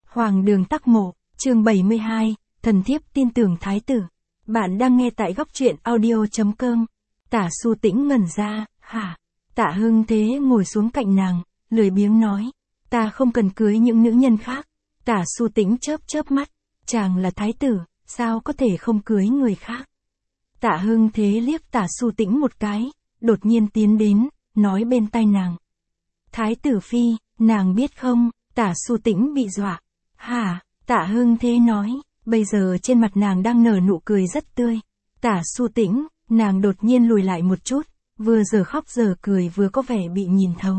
Hoàng đường Tắc Mộ, chương 72, thần thiếp tin tưởng thái tử. Bạn đang nghe tại góc truyện audio.com. Tả Xu Tĩnh ngẩn ra, hả? Tạ Hưng Thế ngồi xuống cạnh nàng, lười biếng nói, ta không cần cưới những nữ nhân khác. Tả Xu Tĩnh chớp chớp mắt, chàng là thái tử, sao có thể không cưới người khác? Tạ Hưng Thế liếc Tả Xu Tĩnh một cái, đột nhiên tiến đến, nói bên tai nàng. Thái tử phi, nàng biết không? Tả Xu Tĩnh bị dọa. Hả? Tạ Hưng Thế nói, bây giờ trên mặt nàng đang nở nụ cười rất tươi. Tả Xu Tĩnh, nàng đột nhiên lùi lại một chút, vừa giờ khóc giờ cười vừa có vẻ bị nhìn thấu.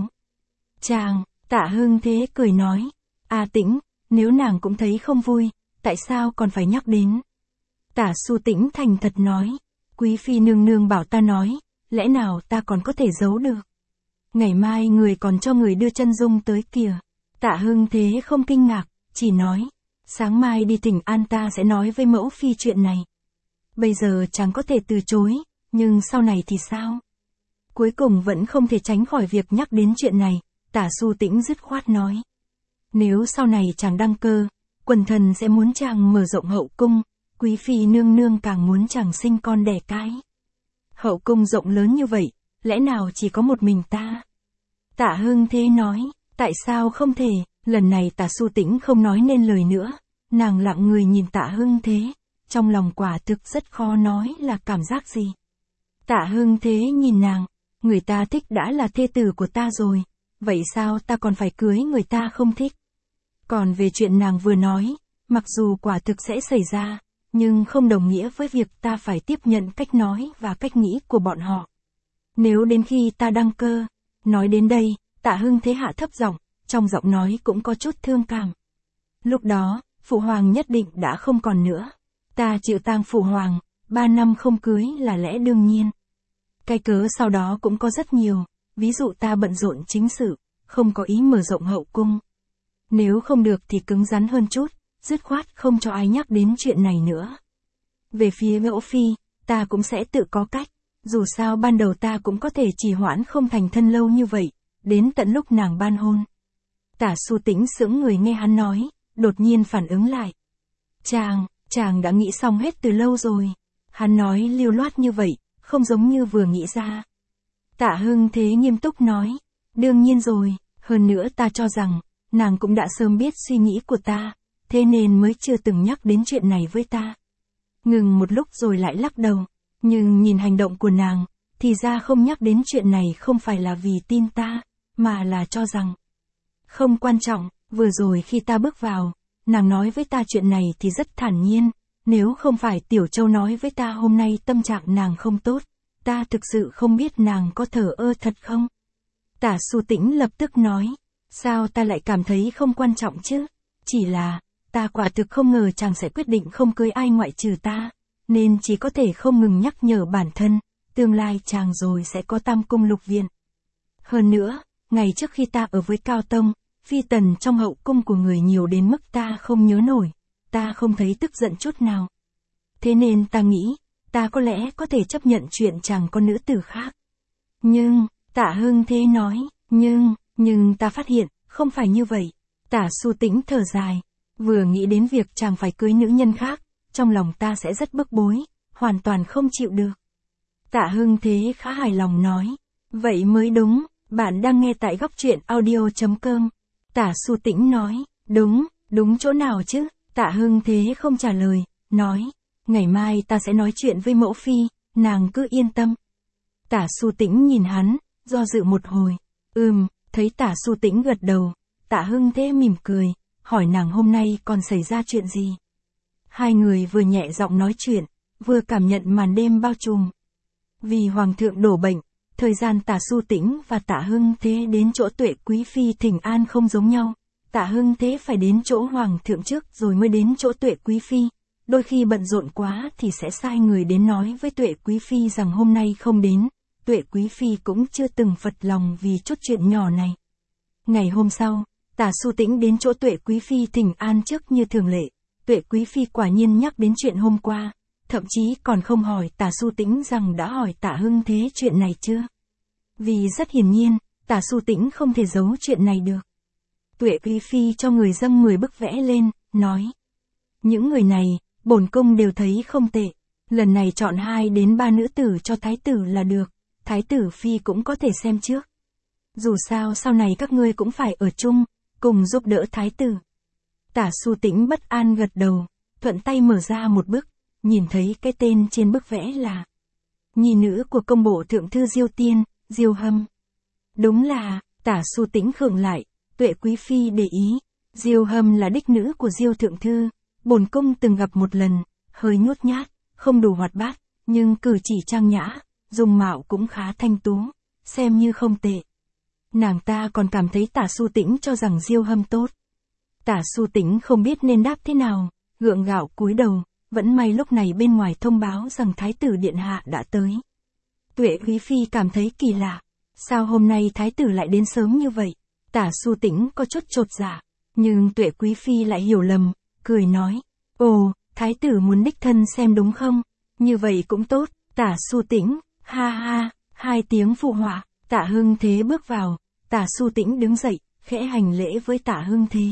Chàng, Tạ Hưng Thế cười nói, A Tĩnh, nếu nàng cũng thấy không vui, tại sao còn phải nhắc đến? Tả Xu Tĩnh thành thật nói, quý phi nương nương bảo ta nói, lẽ nào ta còn có thể giấu được? Ngày mai người còn cho người đưa chân dung tới kìa. Tạ Hưng Thế không kinh ngạc, chỉ nói, sáng mai đi Thỉnh An ta sẽ nói với mẫu phi chuyện này. Bây giờ chẳng có thể từ chối, nhưng sau này thì sao? Cuối cùng vẫn không thể tránh khỏi việc nhắc đến chuyện này, Tả Xu Tĩnh dứt khoát nói. Nếu sau này chàng đăng cơ, quần thần sẽ muốn chàng mở rộng hậu cung, quý phi nương nương càng muốn chàng sinh con đẻ cái. Hậu cung rộng lớn như vậy, lẽ nào chỉ có một mình ta? Tạ Hưng Thế nói, tại sao không thể? Lần này Tả Xu Tĩnh không nói nên lời nữa, nàng lặng người nhìn Tạ Hưng Thế, trong lòng quả thực rất khó nói là cảm giác gì. Tạ Hưng Thế nhìn nàng, người ta thích đã là thê tử của ta rồi, vậy sao ta còn phải cưới người ta không thích? Còn về chuyện nàng vừa nói, mặc dù quả thực sẽ xảy ra, nhưng không đồng nghĩa với việc ta phải tiếp nhận cách nói và cách nghĩ của bọn họ. Nếu đến khi ta đăng cơ, nói đến đây, Tạ Hưng Thế hạ thấp giọng, trong giọng nói cũng có chút thương cảm. Lúc đó, phụ hoàng nhất định đã không còn nữa. Ta chịu tang phụ hoàng, 3 năm không cưới là lẽ đương nhiên. Cái cớ sau đó cũng có rất nhiều, ví dụ ta bận rộn chính sự, không có ý mở rộng hậu cung. Nếu không được thì cứng rắn hơn chút, dứt khoát không cho ai nhắc đến chuyện này nữa. Về phía mẫu phi, ta cũng sẽ tự có cách, dù sao ban đầu ta cũng có thể trì hoãn không thành thân lâu như vậy, đến tận lúc nàng ban hôn. Tả Xu Tĩnh sững người nghe hắn nói, đột nhiên phản ứng lại. Chàng đã nghĩ xong hết từ lâu rồi. Hắn nói lưu loát như vậy, không giống như vừa nghĩ ra. Tạ Hưng Thế nghiêm túc nói, đương nhiên rồi, hơn nữa ta cho rằng, nàng cũng đã sớm biết suy nghĩ của ta, thế nên mới chưa từng nhắc đến chuyện này với ta. Ngừng một lúc rồi lại lắc đầu, nhưng nhìn hành động của nàng, thì ra không nhắc đến chuyện này không phải là vì tin ta, mà là cho rằng không quan trọng. Vừa rồi khi ta bước vào, nàng nói với ta chuyện này thì rất thản nhiên, nếu không phải Tiểu Châu nói với ta hôm nay tâm trạng nàng không tốt, ta thực sự không biết nàng có thờ ơ thật không. Tả Xu Tĩnh lập tức nói, sao ta lại cảm thấy không quan trọng chứ, chỉ là, ta quả thực không ngờ chàng sẽ quyết định không cưới ai ngoại trừ ta, nên chỉ có thể không ngừng nhắc nhở bản thân, tương lai chàng rồi sẽ có tam cung lục viện. Hơn nữa, ngày trước khi ta ở với Cao Tông, phi tần trong hậu cung của người nhiều đến mức ta không nhớ nổi, ta không thấy tức giận chút nào. Thế nên ta nghĩ, ta có lẽ có thể chấp nhận chuyện chàng có nữ tử khác. Nhưng, Tạ Hưng Thế nói, nhưng ta phát hiện, không phải như vậy. Tả Xu Tĩnh thở dài, vừa nghĩ đến việc chàng phải cưới nữ nhân khác, trong lòng ta sẽ rất bức bối, hoàn toàn không chịu được. Tạ Hưng Thế khá hài lòng nói, vậy mới đúng, bạn đang nghe tại góc truyện audio.com. Tả Xu Tĩnh nói, đúng chỗ nào chứ? Tạ Hưng Thế không trả lời, nói, ngày mai ta sẽ nói chuyện với mẫu phi, nàng cứ yên tâm. Tả Xu Tĩnh nhìn hắn, do dự một hồi, thấy Tả Xu Tĩnh gật đầu, Tạ Hưng Thế mỉm cười, hỏi nàng hôm nay còn xảy ra chuyện gì. Hai người vừa nhẹ giọng nói chuyện, vừa cảm nhận màn đêm bao trùm. Vì hoàng thượng đổ bệnh, thời gian Tả Xu Tĩnh và Tạ Hưng Thế đến chỗ Tuệ Quý Phi thỉnh an không giống nhau. Tạ Hưng Thế phải đến chỗ hoàng thượng trước rồi mới đến chỗ Tuệ Quý Phi. Đôi khi bận rộn quá thì sẽ sai người đến nói với Tuệ Quý Phi rằng hôm nay không đến. Tuệ Quý Phi cũng chưa từng phật lòng vì chút chuyện nhỏ này. Ngày hôm sau, Tả Xu Tĩnh đến chỗ Tuệ Quý Phi thỉnh an trước như thường lệ. Tuệ Quý Phi quả nhiên nhắc đến chuyện hôm qua, thậm chí còn không hỏi Tả Xu Tĩnh rằng đã hỏi Tạ Hưng Thế chuyện này chưa. Vì rất hiển nhiên, Tả Xu Tĩnh không thể giấu chuyện này được. Tuệ Quý Phi cho người dâng 10 bức vẽ lên, nói. Những người này, bổn cung đều thấy không tệ. Lần này chọn 2 đến 3 nữ tử cho thái tử là được, thái tử Phi cũng có thể xem trước. Dù sao sau này các ngươi cũng phải ở chung, cùng giúp đỡ thái tử. Tả Xu Tĩnh bất an gật đầu, thuận tay mở ra một bức, nhìn thấy cái tên trên bức vẽ là nhi nữ của công bộ thượng thư Diêu Tiên, Diêu Hâm. Đúng là, Tả Xu Tĩnh khựng lại, Tuệ Quý Phi để ý, Diêu Hâm là đích nữ của Diêu thượng thư, bổn cung từng gặp một lần, hơi nhút nhát, không đủ hoạt bát, nhưng cử chỉ trang nhã, dung mạo cũng khá thanh tú, xem như không tệ. Nàng ta còn cảm thấy Tả Xu Tĩnh cho rằng Diêu Hâm tốt. Tả Xu Tĩnh không biết nên đáp thế nào, gượng gạo cúi đầu, vẫn may lúc này bên ngoài thông báo rằng Thái tử Điện Hạ đã tới. Tuệ Quý Phi cảm thấy kỳ lạ, sao hôm nay Thái tử lại đến sớm như vậy? Tả Xu Tĩnh có chút chột dạ, nhưng Tuệ Quý Phi lại hiểu lầm, cười nói, ồ, Thái tử muốn đích thân xem đúng không? Như vậy cũng tốt, Tả Xu Tĩnh, ha ha, 2 tiếng phụ họa, Tạ Hưng Thế bước vào, Tả Xu Tĩnh đứng dậy, khẽ hành lễ với Tạ Hưng Thế.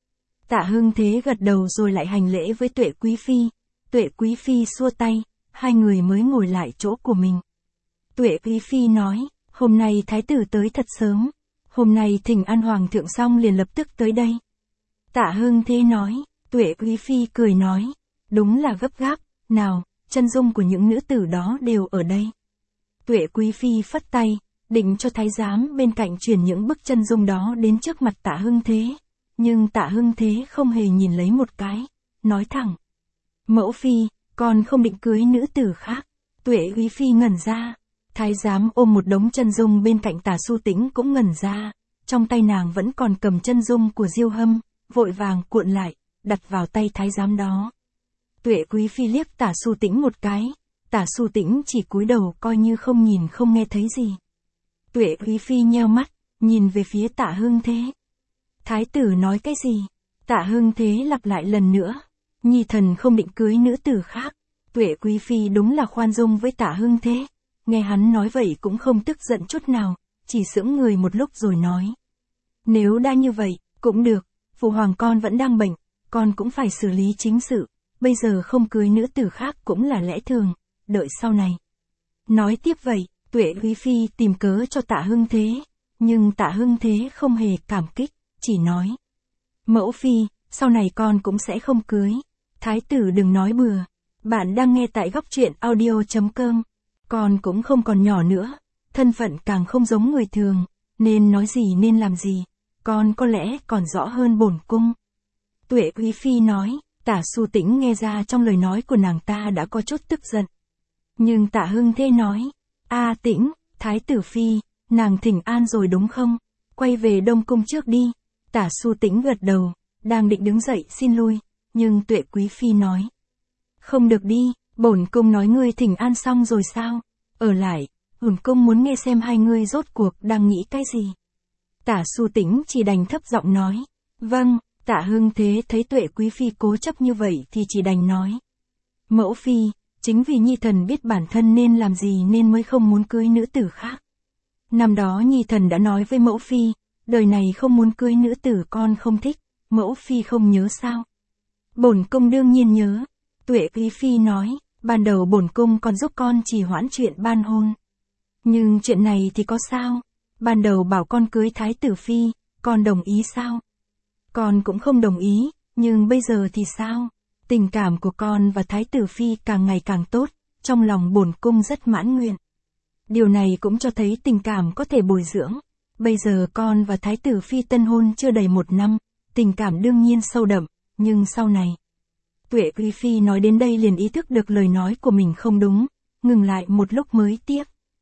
Tạ Hưng Thế gật đầu rồi lại hành lễ với Tuệ Quý Phi. Tuệ Quý Phi xua tay, 2 người mới ngồi lại chỗ của mình. Tuệ Quý Phi nói, hôm nay Thái tử tới thật sớm, hôm nay thỉnh an Hoàng thượng xong liền lập tức tới đây. Tạ Hưng Thế nói, Tuệ Quý Phi cười nói, đúng là gấp gáp, nào, chân dung của những nữ tử đó đều ở đây. Tuệ Quý Phi phất tay, định cho thái giám bên cạnh chuyển những bức chân dung đó đến trước mặt Tạ Hưng Thế. Nhưng Tạ Hưng Thế không hề nhìn lấy một cái, nói thẳng. Mẫu Phi, con không định cưới nữ tử khác. Tuệ Quý Phi ngẩn ra. Thái giám ôm một đống chân dung bên cạnh Tả Xu Tĩnh cũng ngẩn ra. Trong tay nàng vẫn còn cầm chân dung của Diêu Hâm, vội vàng cuộn lại, đặt vào tay thái giám đó. Tuệ Quý Phi liếc Tả Xu Tĩnh một cái. Tả Xu Tĩnh chỉ cúi đầu coi như không nhìn không nghe thấy gì. Tuệ Quý Phi nheo mắt, nhìn về phía Tạ Hưng Thế. Thái tử nói cái gì? Tạ Hưng Thế lặp lại lần nữa. Nhi thần không định cưới nữ tử khác. Tuệ Quý Phi đúng là khoan dung với Tạ Hưng Thế. Nghe hắn nói vậy cũng không tức giận chút nào, chỉ sững người một lúc rồi nói. Nếu đã như vậy, cũng được, phụ hoàng con vẫn đang bệnh, con cũng phải xử lý chính sự, bây giờ không cưới nữ tử khác cũng là lẽ thường, đợi sau này. Nói tiếp vậy, Tuệ Quý Phi tìm cớ cho Tạ Hưng Thế, nhưng Tạ Hưng Thế không hề cảm kích, chỉ nói. Mẫu Phi, sau này con cũng sẽ không cưới. Thái tử đừng nói bừa. Bạn đang nghe tại góc truyện audio.com. Con cũng không còn nhỏ nữa, thân phận càng không giống người thường, nên nói gì nên làm gì, con có lẽ còn rõ hơn bổn cung. Tuệ Quý Phi nói, Tả Xu Tĩnh nghe ra trong lời nói của nàng ta đã có chút tức giận. Nhưng Tạ Hưng Thế nói, Tĩnh, Thái tử Phi, nàng thỉnh an rồi đúng không? Quay về Đông Cung trước đi. Tả Xu Tĩnh gật đầu, đang định đứng dậy xin lui, nhưng Tuệ Quý Phi nói. Không được đi, bổn cung nói ngươi thỉnh an xong rồi sao? Ở lại, bổn cung muốn nghe xem hai ngươi rốt cuộc đang nghĩ cái gì. Tả Xu Tĩnh chỉ đành thấp giọng nói. Vâng, Tạ Hưng Thế thấy Tuệ Quý Phi cố chấp như vậy thì chỉ đành nói. Mẫu Phi, chính vì Nhi thần biết bản thân nên làm gì nên mới không muốn cưới nữ tử khác. Năm đó Nhi thần đã nói với mẫu Phi, đời này không muốn cưới nữ tử con không thích, mẫu Phi không nhớ sao? Bổn cung đương nhiên nhớ. Tuệ Quý Phi nói, ban đầu bổn cung còn giúp con trì hoãn chuyện ban hôn. Nhưng chuyện này thì có sao? Ban đầu bảo con cưới Thái tử Phi, con đồng ý sao? Con cũng không đồng ý, nhưng bây giờ thì sao? Tình cảm của con và Thái tử Phi càng ngày càng tốt, trong lòng bổn cung rất mãn nguyện. Điều này cũng cho thấy tình cảm có thể bồi dưỡng. Bây giờ con và Thái tử Phi tân hôn chưa đầy 1 năm, tình cảm đương nhiên sâu đậm, nhưng sau này. Tuệ Quý Phi nói đến đây liền ý thức được lời nói của mình không đúng, ngừng lại một lúc mới tiếp.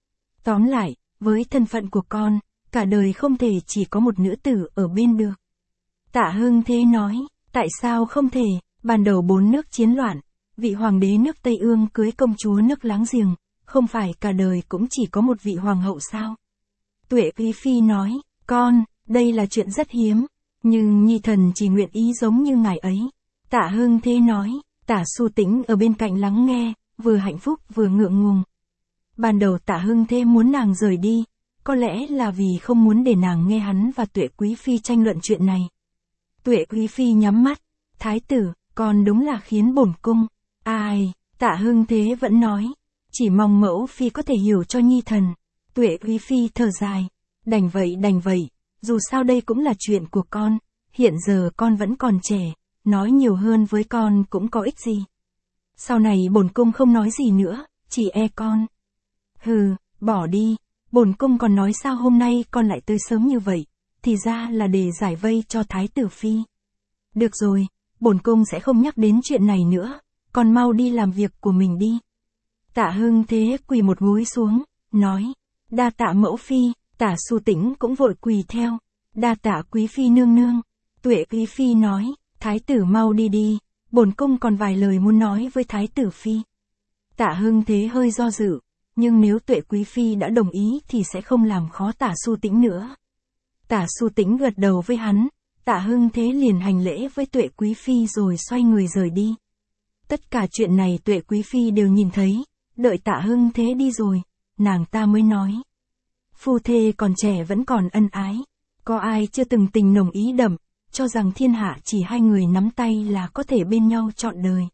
Tóm lại, với thân phận của con, cả đời không thể chỉ có một nữ tử ở bên được. Tạ Hưng Thế nói, tại sao không thể, ban đầu 4 nước chiến loạn, vị hoàng đế nước Tây Ương cưới công chúa nước láng giềng, không phải cả đời cũng chỉ có một vị hoàng hậu sao? Tuệ Quý Phi nói, con, đây là chuyện rất hiếm, nhưng Nhi thần chỉ nguyện ý giống như ngài ấy. Tạ Hưng Thế nói, Tả Xu Tĩnh ở bên cạnh lắng nghe, vừa hạnh phúc vừa ngượng ngùng. Ban đầu Tạ Hưng Thế muốn nàng rời đi, có lẽ là vì không muốn để nàng nghe hắn và Tuệ Quý Phi tranh luận chuyện này, Tuệ Quý Phi nhắm mắt. Thái tử, con đúng là khiến bổn cung. Ai, Tạ Hưng Thế vẫn nói. Chỉ mong mẫu phi có thể hiểu cho nhi thần. Tuệ Quý Phi thở dài. Đành vậy, dù sao đây cũng là chuyện của con. Hiện giờ con vẫn còn trẻ, nói nhiều hơn với con cũng có ích gì. Sau này bổn cung không nói gì nữa, chỉ e con. Hừ, bỏ đi, bổn cung còn nói sao hôm nay con lại tới sớm như vậy, thì ra là để giải vây cho Thái tử Phi. Được rồi, bổn cung sẽ không nhắc đến chuyện này nữa, con mau đi làm việc của mình đi. Tạ Hưng Thế quỳ một gối xuống, nói, đa tạ mẫu phi. Tả Xu Tĩnh cũng vội quỳ theo, đa tạ Quý Phi nương nương. Tuệ Quý Phi nói, Thái tử mau đi đi, bổn cung còn vài lời muốn nói với Thái tử Phi. Tạ Hưng Thế hơi do dự, nhưng nếu Tuệ Quý Phi đã đồng ý thì sẽ không làm khó Tả Xu Tĩnh nữa. Tả Xu Tĩnh gật đầu với hắn, Tạ Hưng Thế liền hành lễ với Tuệ Quý Phi rồi xoay người rời đi. Tất cả chuyện này Tuệ Quý Phi đều nhìn thấy, đợi Tạ Hưng Thế đi rồi, nàng ta mới nói. Phu thê còn trẻ vẫn còn ân ái, có ai chưa từng tình nồng ý đậm, cho rằng thiên hạ chỉ hai người nắm tay là có thể bên nhau trọn đời.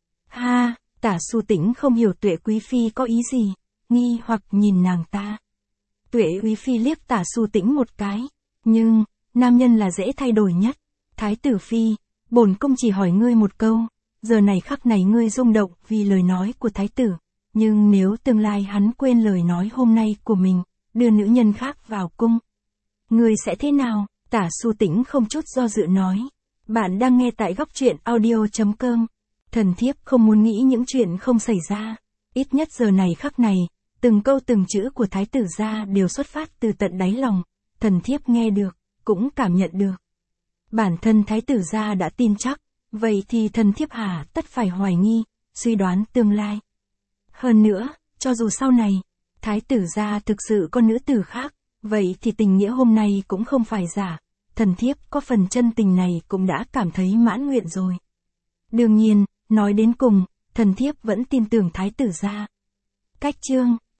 Ha, Tả Xu Tĩnh không hiểu Tuệ Quý Phi có ý gì, nghi hoặc nhìn nàng ta. Tuệ Quý Phi liếc Tả Xu Tĩnh một cái, nhưng, nam nhân là dễ thay đổi nhất. Thái tử Phi, bổn cung chỉ hỏi ngươi một câu, giờ này khắc này ngươi rung động vì lời nói của Thái tử, nhưng nếu tương lai hắn quên lời nói hôm nay của mình, đưa nữ nhân khác vào cung, ngươi sẽ thế nào? Tả Xu Tĩnh không chút do dự nói. Bạn đang nghe tại góc truyện audio.com. Thần thiếp không muốn nghĩ những chuyện không xảy ra. Ít nhất giờ này khắc này, từng câu từng chữ của Thái tử gia đều xuất phát từ tận đáy lòng. Thần thiếp nghe được, cũng cảm nhận được. Bản thân Thái tử gia đã tin chắc, vậy thì thần thiếp hà tất phải hoài nghi, suy đoán tương lai. Hơn nữa, cho dù sau này, Thái tử gia thực sự có nữ tử khác, vậy thì tình nghĩa hôm nay cũng không phải giả. Thần thiếp có phần chân tình này cũng đã cảm thấy mãn nguyện rồi. Đương nhiên, nói đến cùng, thần thiếp vẫn tin tưởng Thái tử gia. Cách chương